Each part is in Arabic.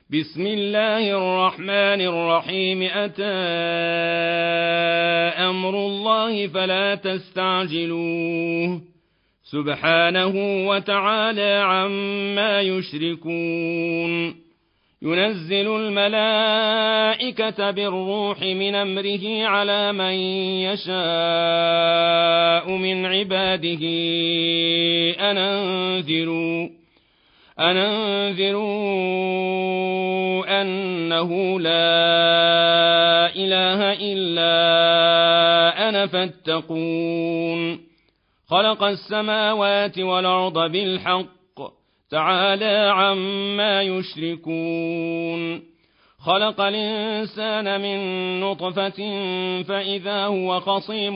بسم الله الرحمن الرحيم. أتى أمر الله فلا تستعجلوه سبحانه وتعالى عما يشركون. ينزل الملائكة بالروح من أمره على من يشاء من عباده أن أنذروا أنه لا إله إلا أنا فاتقون. خلق السماوات والأرض بالحق تعالى عما يشركون. خلق الإنسان من نطفة فإذا هو خصيم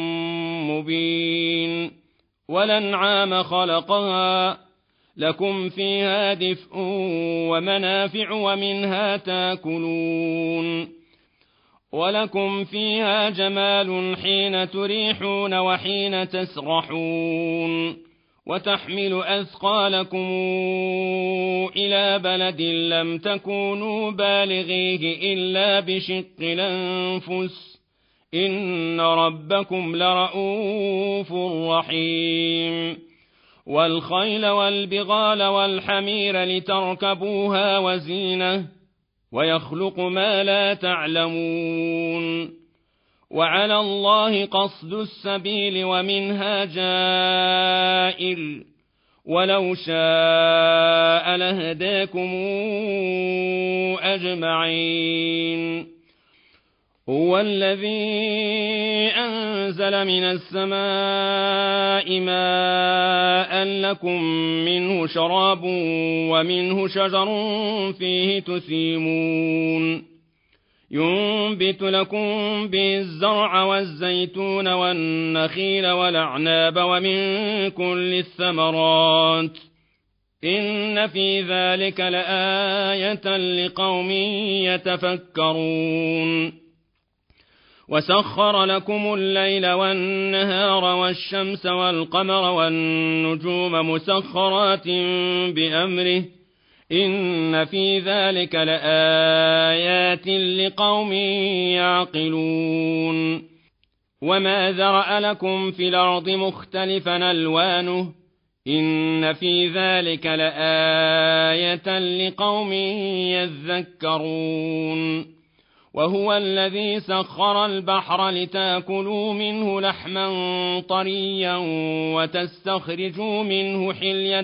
مبين. والأنعام خلقها لكم فيها دفء ومنافع ومنها تاكلون. ولكم فيها جمال حين تريحون وحين تسرحون. وتحمل أثقالكم إلى بلد لم تكونوا بالغيه إلا بشق الأنفس إن ربكم لرؤوف رحيم. والخيل والبغال والحمير لتركبوها وزينة ويخلق ما لا تعلمون. وعلى الله قصد السبيل ومنها جائر ولو شاء لهداكم أجمعين. هو الذي أنزل من السماء ماء لكم منه شراب ومنه شجر فيه تسيمون. ينبت لكم به الزرع والزيتون والنخيل والأعناب ومن كل الثمرات إن في ذلك لآية لقوم يتفكرون. وسخر لكم الليل والنهار والشمس والقمر والنجوم مسخرات بأمره إن في ذلك لآيات لقوم يعقلون. وما ذرأ لكم في الأرض مختلفا ألوانه إن في ذلك لآية لقوم يذكرون. وهو الذي سخر البحر لتاكلوا منه لحما طريا وتستخرجوا منه حلية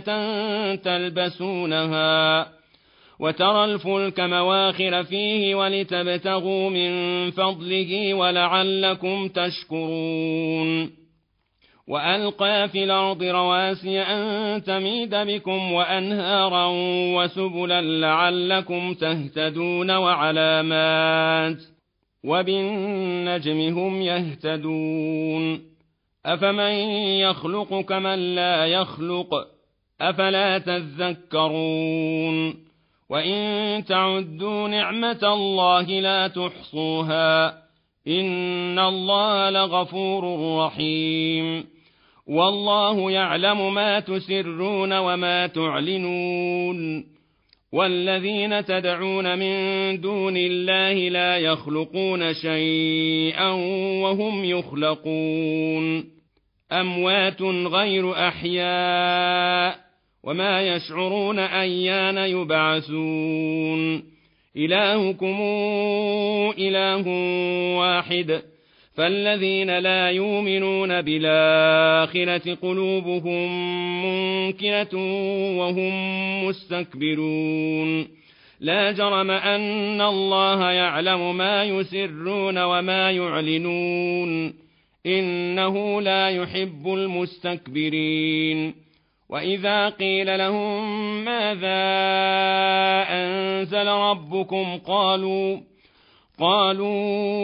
تلبسونها وترى الفلك مواخر فيه ولتبتغوا من فضله ولعلكم تشكرون. وألقى في الأرض رواسي أن تميد بكم وأنهارا وسبلا لعلكم تهتدون وعلامات وبالنجم هم يهتدون. أفمن يخلق كمن لا يخلق أفلا تذكرون. وإن تعدوا نعمة الله لا تحصوها إن الله لغفور رحيم. والله يعلم ما تسرون وما تعلنون. والذين تدعون من دون الله لا يخلقون شيئا وهم يخلقون. أموات غير أحياء وما يشعرون أيان يبعثون. إلهكم إله واحد فالذين لا يؤمنون بالآخرة قلوبهم منكرة وهم مستكبرون. لا جرم أن الله يعلم ما يسرون وما يعلنون إنه لا يحب المستكبرين. وإذا قيل لهم ماذا أنزل ربكم قالوا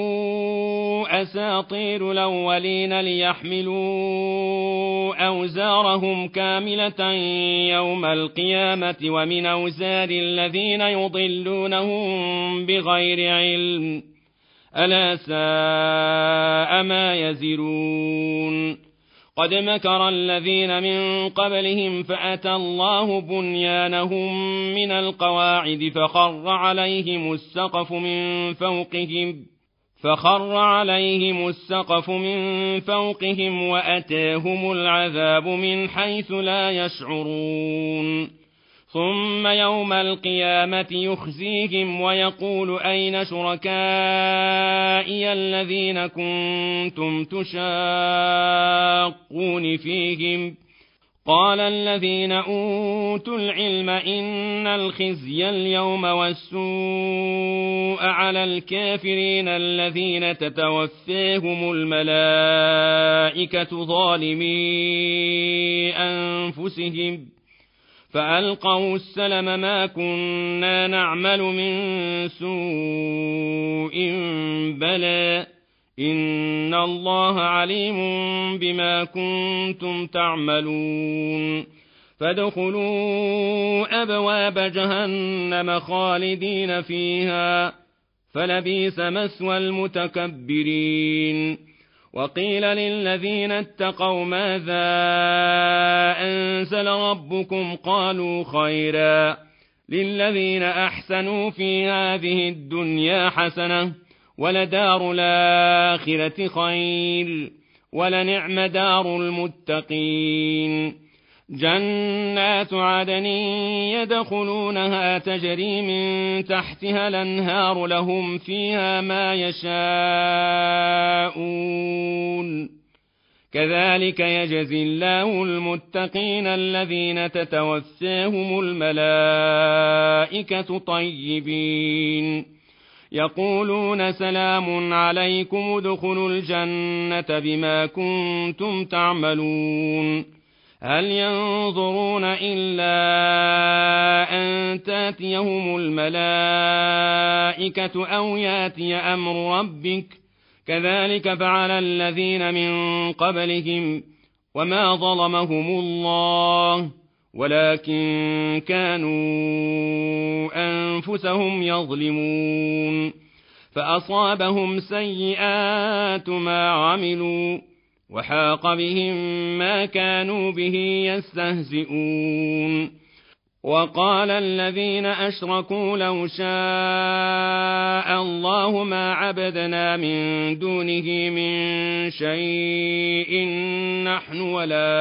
أساطير الأولين ليحملوا أوزارهم كاملة يوم القيامة ومن أوزار الذين يضلونهم بغير علم ألا ساء ما يزرون. قد مكر الذين من قبلهم فأتى الله بنيانهم من القواعد فخر عليهم السقف من فوقهم وأتاهم العذاب من حيث لا يشعرون ثم يوم القيامة يخزيهم ويقول أين شركائي الذين كنتم تشاقون فيهم قال الذين أوتوا العلم إن الخزي اليوم والسوء على الكافرين الذين تتوفاهم الملائكة ظالمي أنفسهم فألقوا السلم ما كنا نعمل من سوء بلى إن الله عليم بما كنتم تعملون فادخلوا أبواب جهنم خالدين فيها فلبئس مثوى المتكبرين وقيل للذين اتقوا ماذا أنزل ربكم قالوا خيرا للذين أحسنوا في هذه الدنيا حسنة ولدار الآخرة خير ولنعم دار المتقين جنات عدن يدخلونها تجري من تحتها الأنهار لهم فيها ما يشاءون كذلك يجزي الله المتقين الذين تتوفاهم الملائكة طيبين يقولون سلام عليكم ادخلوا الجنة بما كنتم تعملون هل ينظرون إلا أن تاتيهم الملائكة أو ياتي أمر ربك كذلك فعل الذين من قبلهم وما ظلمهم الله ولكن كانوا أنفسهم يظلمون فأصابهم سيئات ما عملوا وحاق بهم ما كانوا به يستهزئون وقال الذين أشركوا لو شاء الله ما عبدنا من دونه من شيء نحن ولا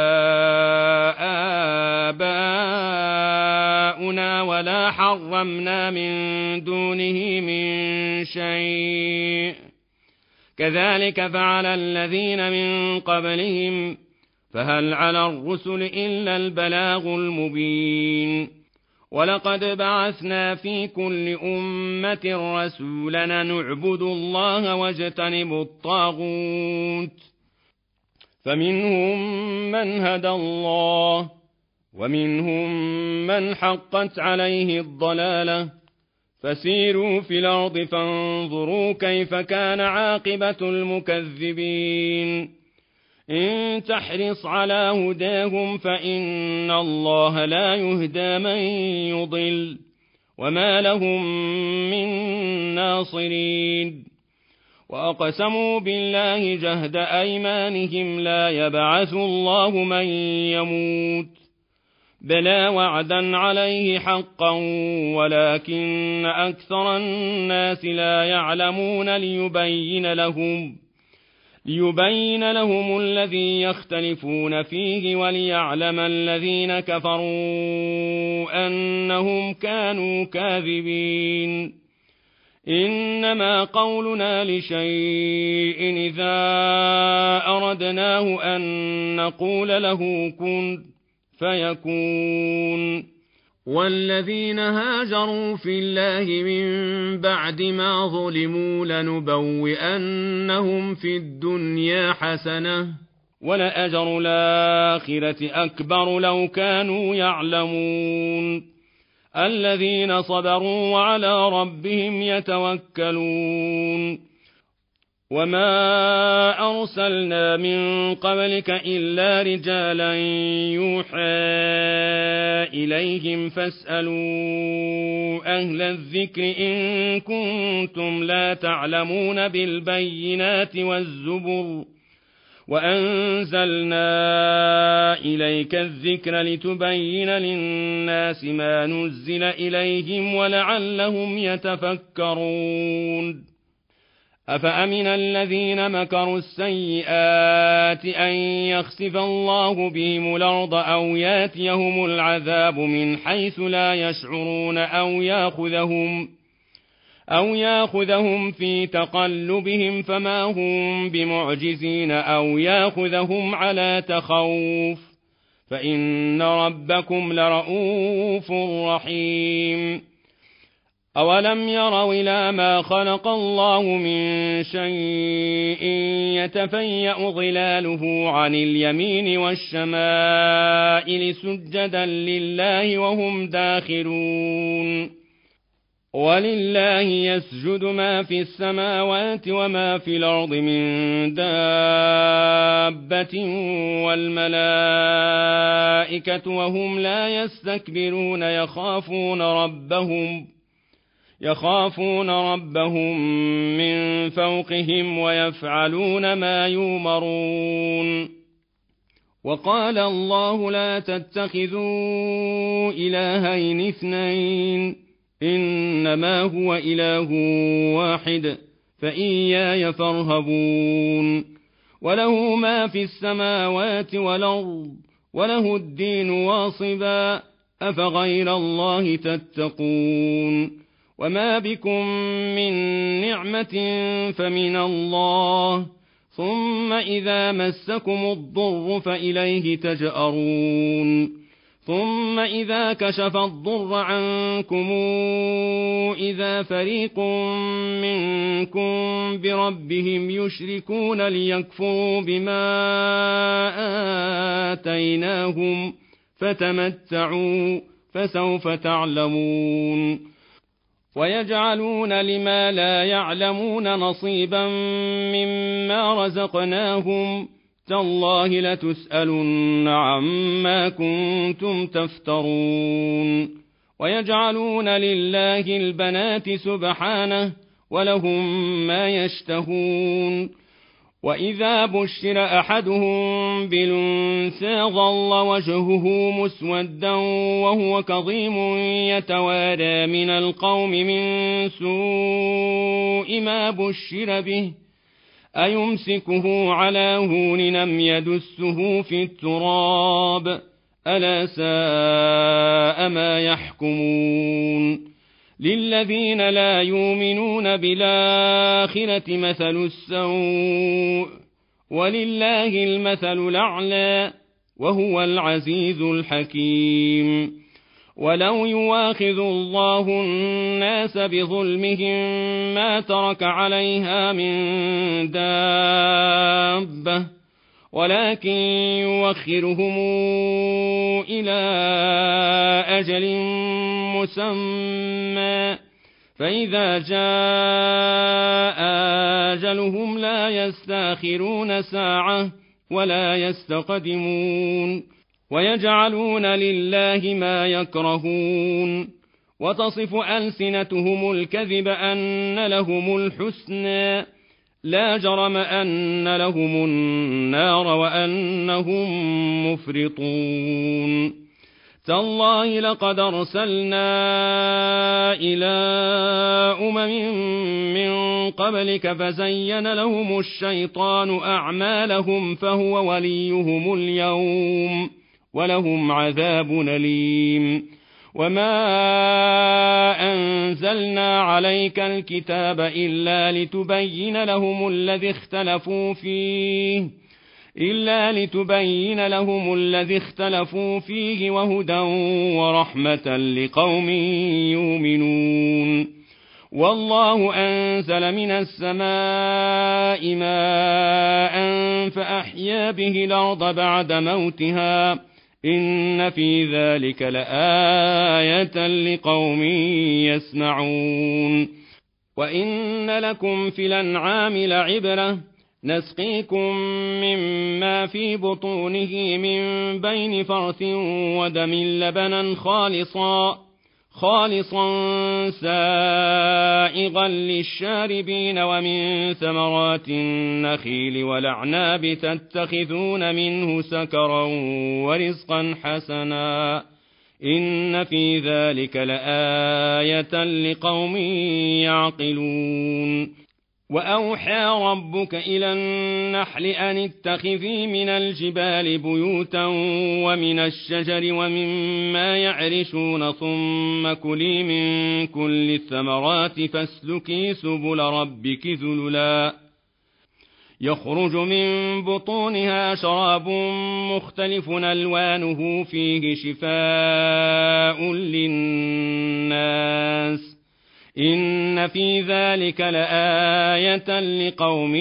آباؤنا ولا حرمنا من دونه من شيء كذلك فعل الذين من قبلهم فهل على الرسل إلا البلاغ المبين ولقد بعثنا في كل أمة رسولا نعبد الله واجتنب الطاغوت فمنهم من هدى الله ومنهم من حقت عليه الضلالة فسيروا في الأرض فانظروا كيف كان عاقبة المكذبين إن تحرص على هداهم فإن الله لا يهدى من يضل وما لهم من ناصرين وأقسموا بالله جهد أيمانهم لا يبعث الله من يموت بلى وعدا عليه حقا ولكن أكثر الناس لا يعلمون ليبين لهم الذي يختلفون فيه وليعلم الذين كفروا أنهم كانوا كاذبين إنما قولنا لشيء إذا أردناه أن نقول له كن فيكون والذين هاجروا في الله من بعد ما ظلموا لنبوئنهم في الدنيا حسنة ولأجر الآخرة أكبر لو كانوا يعلمون الذين صبروا وعلى ربهم يتوكلون وما أرسلنا من قبلك إلا رجالا يوحى إليهم فاسألوا أهل الذكر إن كنتم لا تعلمون بالبينات وأنزلنا إليك الذكر لتبين للناس ما نزل إليهم ولعلهم يتفكرون أفأمن الذين مكروا السيئات أن يخسف الله بهم الأرض أو ياتيهم العذاب من حيث لا يشعرون أو ياخذهم في تقلبهم فما هم بمعجزين أو ياخذهم على تخوف فإن ربكم لرؤوف رحيم أولم يروا إلى ما خلق الله من شيء يتفيأ ظلاله عن اليمين والشمائل سجدا لله وهم داخرون ولله يسجد ما في السماوات وما في الأرض من دابة والملائكة وهم لا يستكبرون يخافون ربهم من فوقهم ويفعلون ما يؤمرون وقال الله لا تتخذوا إلهين اثنين إنما هو إله واحد فإياي فارهبون وله ما في السماوات والأرض وله الدين واصبا أفغير الله تتقون وما بكم من نعمة فمن الله ثم إذا مسكم الضر فإليه تجأرون ثم إذا كشف الضر عنكم إذا فريق منكم بربهم يشركون ليكفروا بما آتيناهم فتمتعوا فسوف تعلمون ويجعلون لما لا يعلمون نصيبا مما رزقناهم تالله لتسألن عما كنتم تفترون ويجعلون لله البنات سبحانه ولهم ما يشتهون وإذا بشر أحدهم بالأنثى ظل وجهه مسودا وهو كظيم يتوارى من القوم من سوء ما بشر به أيمسكه على هون أم يدسه في التراب ألا ساء ما يحكمون للذين لا يؤمنون بالآخرة مثل السوء ولله المثل الأعلى وهو العزيز الحكيم ولو يواخذ الله الناس بظلمهم ما ترك عليها من دابة ولكن يوخرهم إلى أجل مسمى فإذا جاء أجلهم لا يستأخرون ساعة ولا يستقدمون ويجعلون لله ما يكرهون وتصف ألسنتهم الكذب أن لهم الحسنى لا جرم أن لهم النار وأنهم مفرطون تالله لقد أرسلنا إلى من قبلك فزين لهم الشيطان أعمالهم فهو وليهم اليوم ولهم عذاب أليم وما أنزلنا عليك الكتاب إلا لتبين لهم الذي اختلفوا فيه وهدى ورحمة لقوم يؤمنون والله أنزل من السماء ماء فأحيا به الأرض بعد موتها إن في ذلك لآية لقوم يسمعون وإن لكم في الأنعام لعبرة نسقيكم مما في بطونه من بين فرث ودم لبنا خالصا سائغا للشاربين ومن ثمرات النخيل والأعناب تتخذون منه سكرا ورزقا حسنا إن في ذلك لآية لقوم يعقلون وأوحى ربك إلى النحل أن اتخذي من الجبال بيوتا ومن الشجر ومما يعرشون ثم كلي من كل الثمرات فاسلكي سبل ربك ذللا يخرج من بطونها شراب مختلف ألوانه فيه شفاء للناس إن في ذلك لآية لقوم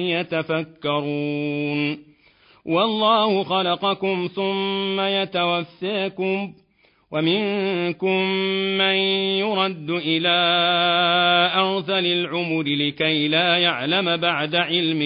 يتفكرون والله خلقكم ثم يتوفاكم ومنكم من يرد إلى أرذل العمر لكي لا يعلم بعد علم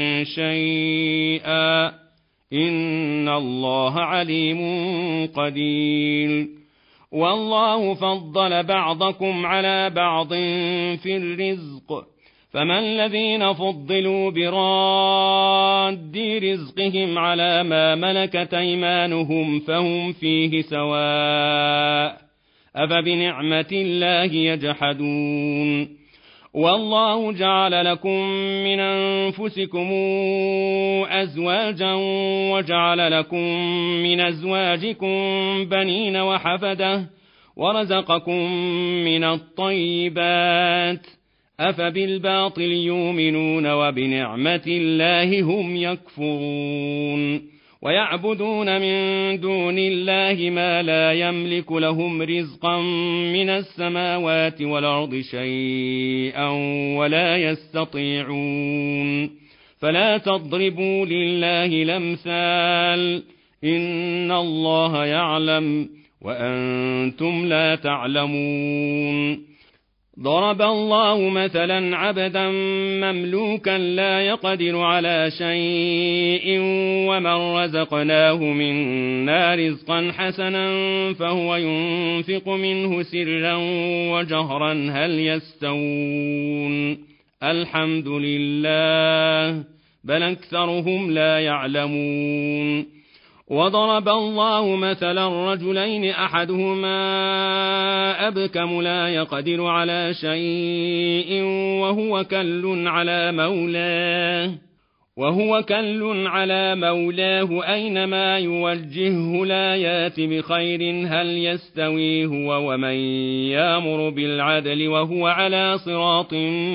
شيئا إن الله عليم قدير والله فضل بعضكم على بعض في الرزق فما الذين فضلوا براد رزقهم على ما ملكت أيمانهم فهم فيه سواء أفبنعمة الله يجحدون والله جعل لكم من أنفسكم أزواجا وجعل لكم من أزواجكم بنين وحفدة ورزقكم من الطيبات أفبالباطل يؤمنون وبنعمة الله هم يكفرون ويعبدون من دون الله ما لا يملك لهم رزقا من السماوات والأرض شيئا ولا يستطيعون فلا تضربوا لله الأمثال إن الله يعلم وأنتم لا تعلمون ضرب الله مثلا عبدا مملوكا لا يقدر على شيء ومن رزقناه منا رزقا حسنا فهو ينفق منه سرا وجهرا هل يستوون الحمد لله بل أكثرهم لا يعلمون وضرب الله مثلا رجلين أحدهما أبكم لا يقدر على شيء وهو كل على مولاه أينما يوجهه لا يات بخير هل يستوي هو ومن يأمر بالعدل وهو على صراط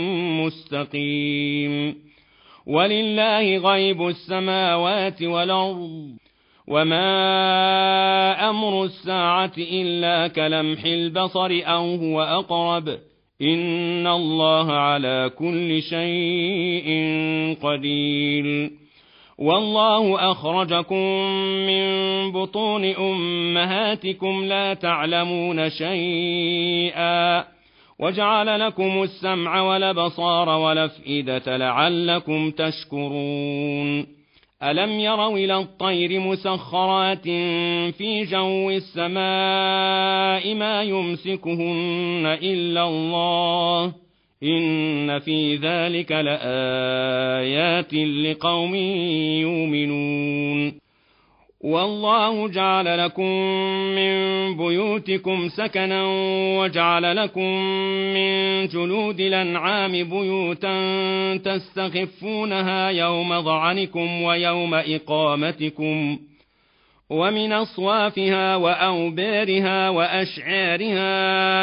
مستقيم ولله غيب السماوات والأرض وما أمر الساعة إلا كلمح البصر أو هو أقرب إن الله على كل شيء قدير والله أخرجكم من بطون أمهاتكم لا تعلمون شيئا وجعل لكم السمع والأبصار والأفئدة لعلكم تشكرون ألم يروا إلى الطير مسخرات في جو السماء ما يمسكهن إلا الله إن في ذلك لآيات لقوم يؤمنون والله جعل لكم من بيوتكم سكنا وجعل لكم من جلود الأنعام بيوتا تستخفونها يوم ظعنكم ويوم إقامتكم ومن أصوافها وأوبارها وأشعارها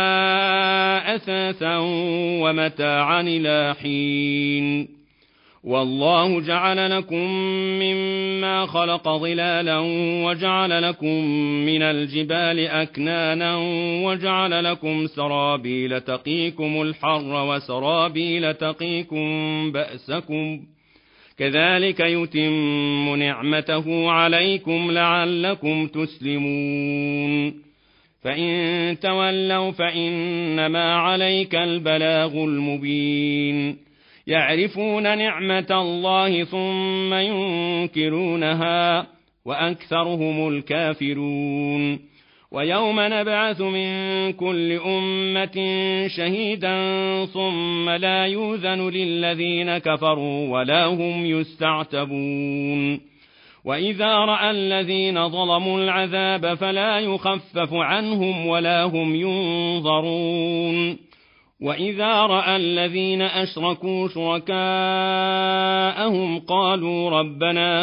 أثاثا ومتاعا إلى حين والله جعل لكم مما خلق ظلالا وجعل لكم من الجبال أكنانا وجعل لكم سرابيل تقيكم الحر وسرابيل تقيكم بأسكم كذلك يتم نعمته عليكم لعلكم تسلمون فإن تولوا فإنما عليك البلاغ المبين يعرفون نعمة الله ثم ينكرونها وأكثرهم الكافرون ويوم نبعث من كل أمة شهيدا ثم لا يؤذن للذين كفروا ولا هم يستعتبون وإذا رأى الذين ظلموا العذاب فلا يخفف عنهم ولا هم ينظرون وإذا رأى الذين أشركوا شركاءهم قالوا ربنا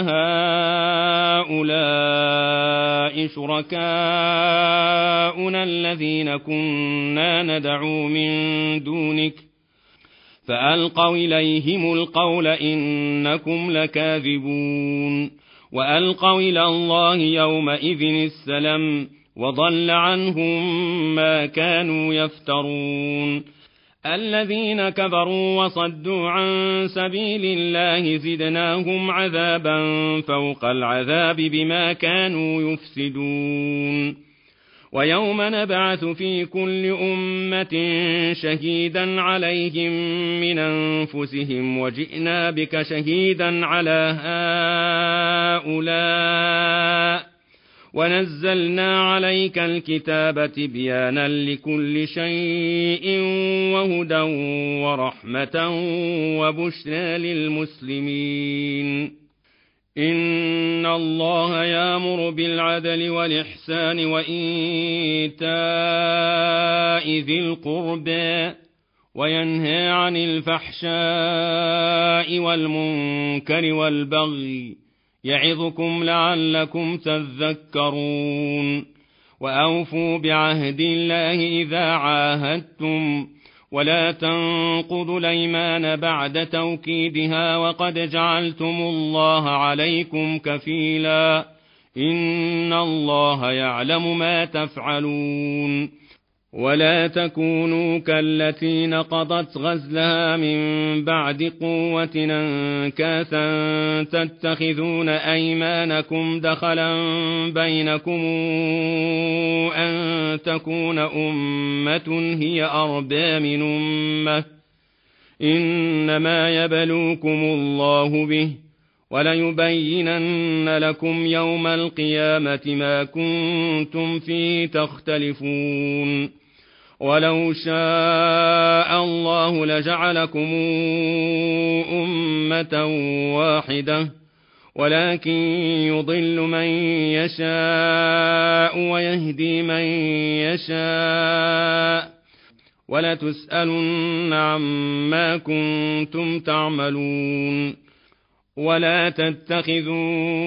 هؤلاء شركاؤنا الذين كنا ندعو من دونك فألقوا إليهم القول إنكم لكاذبون وألقوا إلى الله يومئذ السلام وضل عنهم ما كانوا يفترون الذين كفروا وصدوا عن سبيل الله زدناهم عذابا فوق العذاب بما كانوا يفسدون ويوم نبعث في كل أمة شهيدا عليهم من أنفسهم وجئنا بك شهيدا على هؤلاء ونزلنا عليك الكتاب تبيانا لكل شيء وهدى ورحمة وبشرى للمسلمين إن الله يأمر بالعدل والإحسان وإيتاء ذي القربى وينهى عن الفحشاء والمنكر والبغي يعظكم لعلكم تذكرون وأوفوا بعهد الله إذا عاهدتم ولا تنقضوا الأيمان بعد توكيدها وقد جعلتم الله عليكم كفيلا إن الله يعلم ما تفعلون ولا تكونوا كالتي نقضت غزلها من بعد قوة أنكاثا تتخذون أيمانكم دخلا بينكم أن تكون أمة هي أربى من أمة إنما يبلوكم الله به وليبينن لكم يوم القيامة ما كنتم فيه تختلفون ولو شاء الله لجعلكم أمة واحدة ولكن يضل من يشاء ويهدي من يشاء ولتسألن عما كنتم تعملون ولا تتخذوا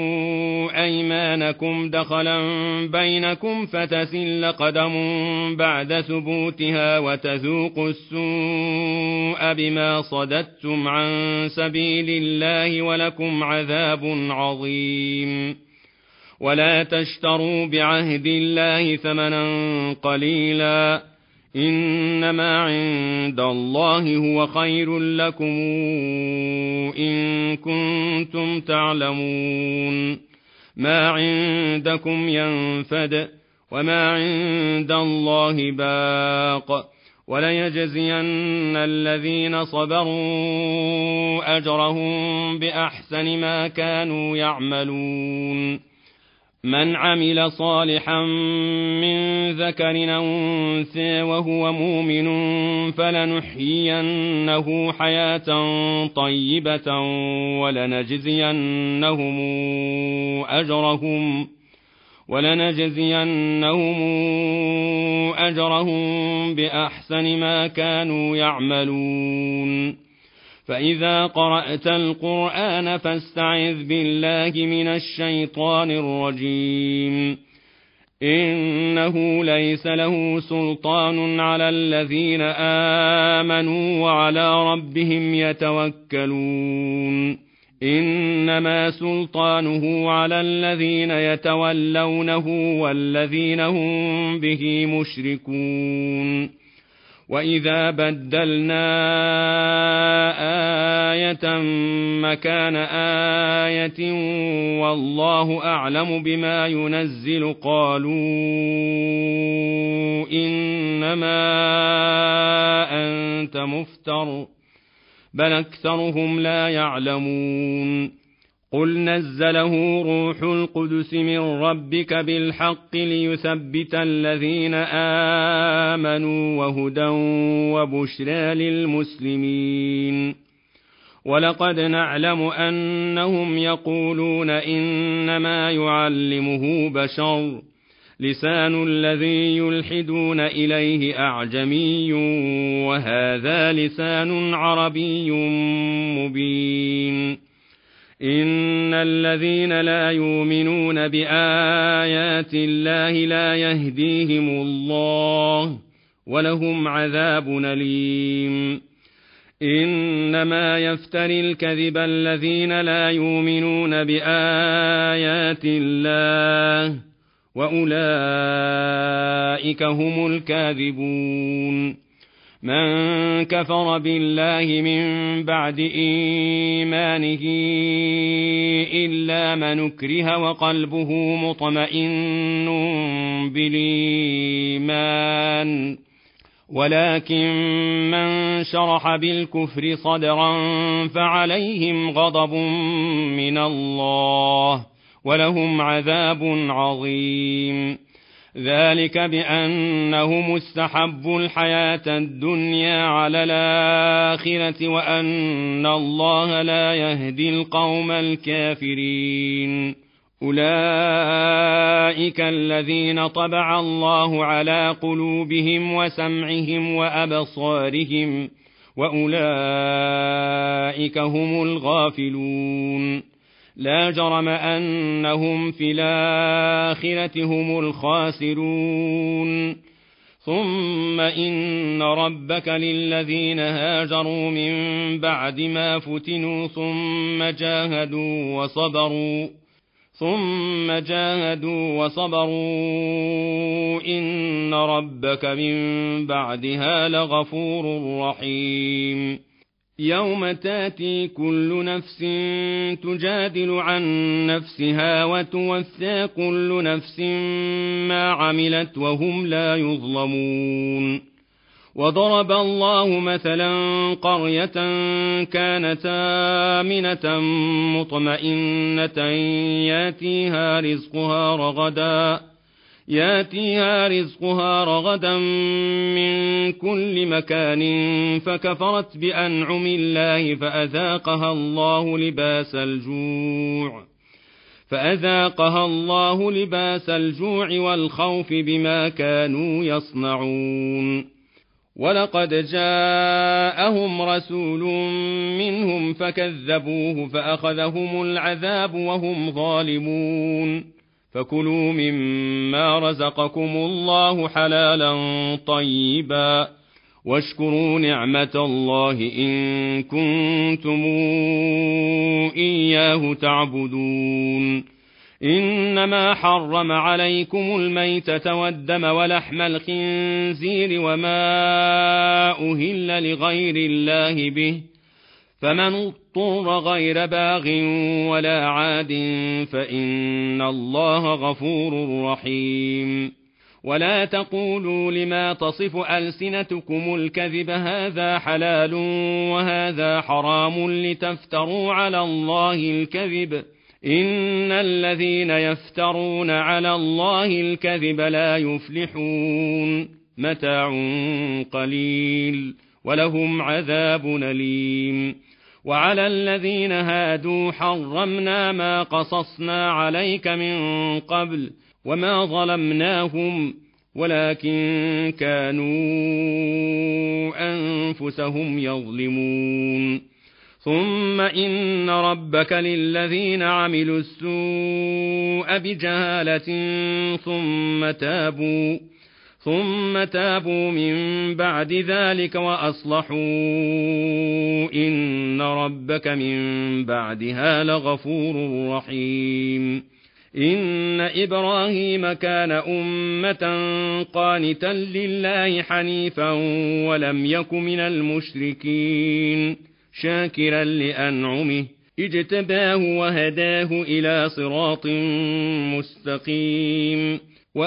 أيمانكم دخلا بينكم فتزل قدم بعد ثبوتها وتذوقوا السوء بما صددتم عن سبيل الله ولكم عذاب عظيم ولا تشتروا بعهد الله ثمنا قليلا إنما عند الله هو خير لكم إن كنتم تعلمون ما عندكم ينفد وما عند الله باق وليجزين الذين صبروا أجرهم بأحسن ما كانوا يعملون من عمل صالحا من ذكر أو أنثى وهو مؤمن فلنحيينه حياة طيبة ولنجزينهم أجرهم بأحسن ما كانوا يعملون فإذا قرأت القرآن فاستعذ بالله من الشيطان الرجيم إنه ليس له سلطان على الذين آمنوا وعلى ربهم يتوكلون إنما سلطانه على الذين يتولونه والذين هم به مشركون وإذا بدلنا آية مكان آية والله أعلم بما ينزل قالوا إنما أنت مفتر بل أكثرهم لا يعلمون قل نزله روح القدس من ربك بالحق ليثبت الذين آمنوا وهدى وبشرى للمسلمين. ولقد نعلم أنهم يقولون إنما يعلمه بشر، لسان الذي يلحدون إليه أعجمي وهذا لسان عربي مبين. إن الذين لا يؤمنون بآيات الله لا يهديهم الله ولهم عذاب أليم. إنما يفتري الكذب الذين لا يؤمنون بآيات الله وأولئك هم الكاذبون. من كفر بالله من بعد إيمانه إلا من أكره وقلبه مطمئن بالإيمان، ولكن من شرح بالكفر صدرا فعليهم غضب من الله ولهم عذاب عظيم. ذلك بأنهم استحبوا الحياة الدنيا على الآخرة وأن الله لا يهدي القوم الكافرين. أولئك الذين طبع الله على قلوبهم وسمعهم وأبصارهم وأولئك هم الغافلون. لا جرم أنهم في الآخرة هم الخاسرون. ثم إن ربك للذين هاجروا من بعد ما فتنوا ثم جاهدوا وصبروا إن ربك من بعدها لغفور رحيم. يوم تاتي كل نفس تجادل عن نفسها وتوفى كل نفس ما عملت وهم لا يظلمون. وضرب الله مثلا قرية كانت آمنة مطمئنة ياتيها رزقها رغدا من كل مكان فكفرت بأنعم الله فأذاقها الله لباس الجوع والخوف بما كانوا يصنعون. ولقد جاءهم رسول منهم فكذبوه فأخذهم العذاب وهم ظالمون. فكلوا مما رزقكم الله حلالا طيبا واشكروا نعمة الله إن كنتم إياه تعبدون. إنما حرم عليكم الميتة والدم ولحم الخنزير وما أهل لغير الله به، فمن اضطر غير باغ ولا عاد فإن الله غفور رحيم. ولا تقولوا لما تصف ألسنتكم الكذب هذا حلال وهذا حرام لتفتروا على الله الكذب، إن الذين يفترون على الله الكذب لا يفلحون. متاع قليل ولهم عذاب أليم. وعلى الذين هادوا حرمنا ما قصصنا عليك من قبل وما ظلمناهم ولكن كانوا أنفسهم يظلمون. ثم إن ربك للذين عملوا السوء بجهالة ثم تابوا من بعد ذلك وأصلحوا إن ربك من بعدها لغفور رحيم. إن إبراهيم كان أمة قانتا لله حنيفا ولم يك من المشركين، شاكرا لأنعمه اجتباه وهداه إلى صراط مستقيم.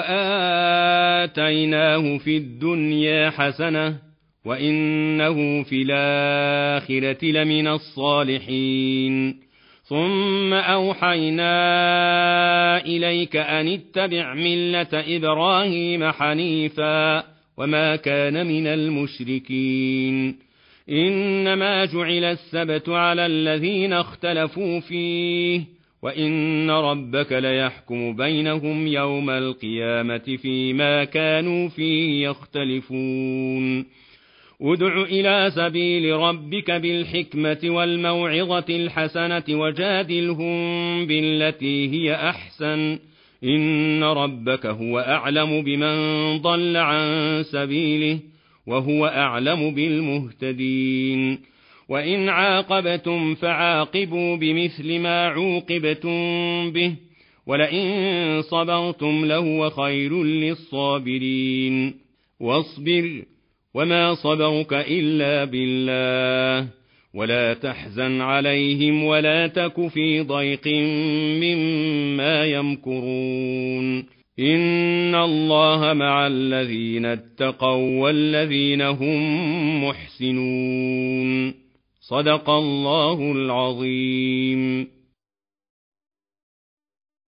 وآتيناه في الدنيا حسنة وإنه في الآخرة لمن الصالحين. ثم أوحينا إليك أن اتبع ملة إبراهيم حنيفا وما كان من المشركين إنما جعل السبت على الذين اختلفوا فيه وإن ربك ليحكم بينهم يوم القيامة فيما كانوا فيه يختلفون ادع إلى سبيل ربك بالحكمة والموعظة الحسنة وجادلهم بالتي هي أحسن إن ربك هو أعلم بمن ضل عن سبيله وهو أعلم بالمهتدين وإن عاقبتم فعاقبوا بمثل ما عوقبتم به ولئن صبرتم لهو خير للصابرين واصبر وما صبرك إلا بالله ولا تحزن عليهم ولا تك في ضيق مما يمكرون إن الله مع الذين اتقوا والذين هم محسنون صدق الله العظيم.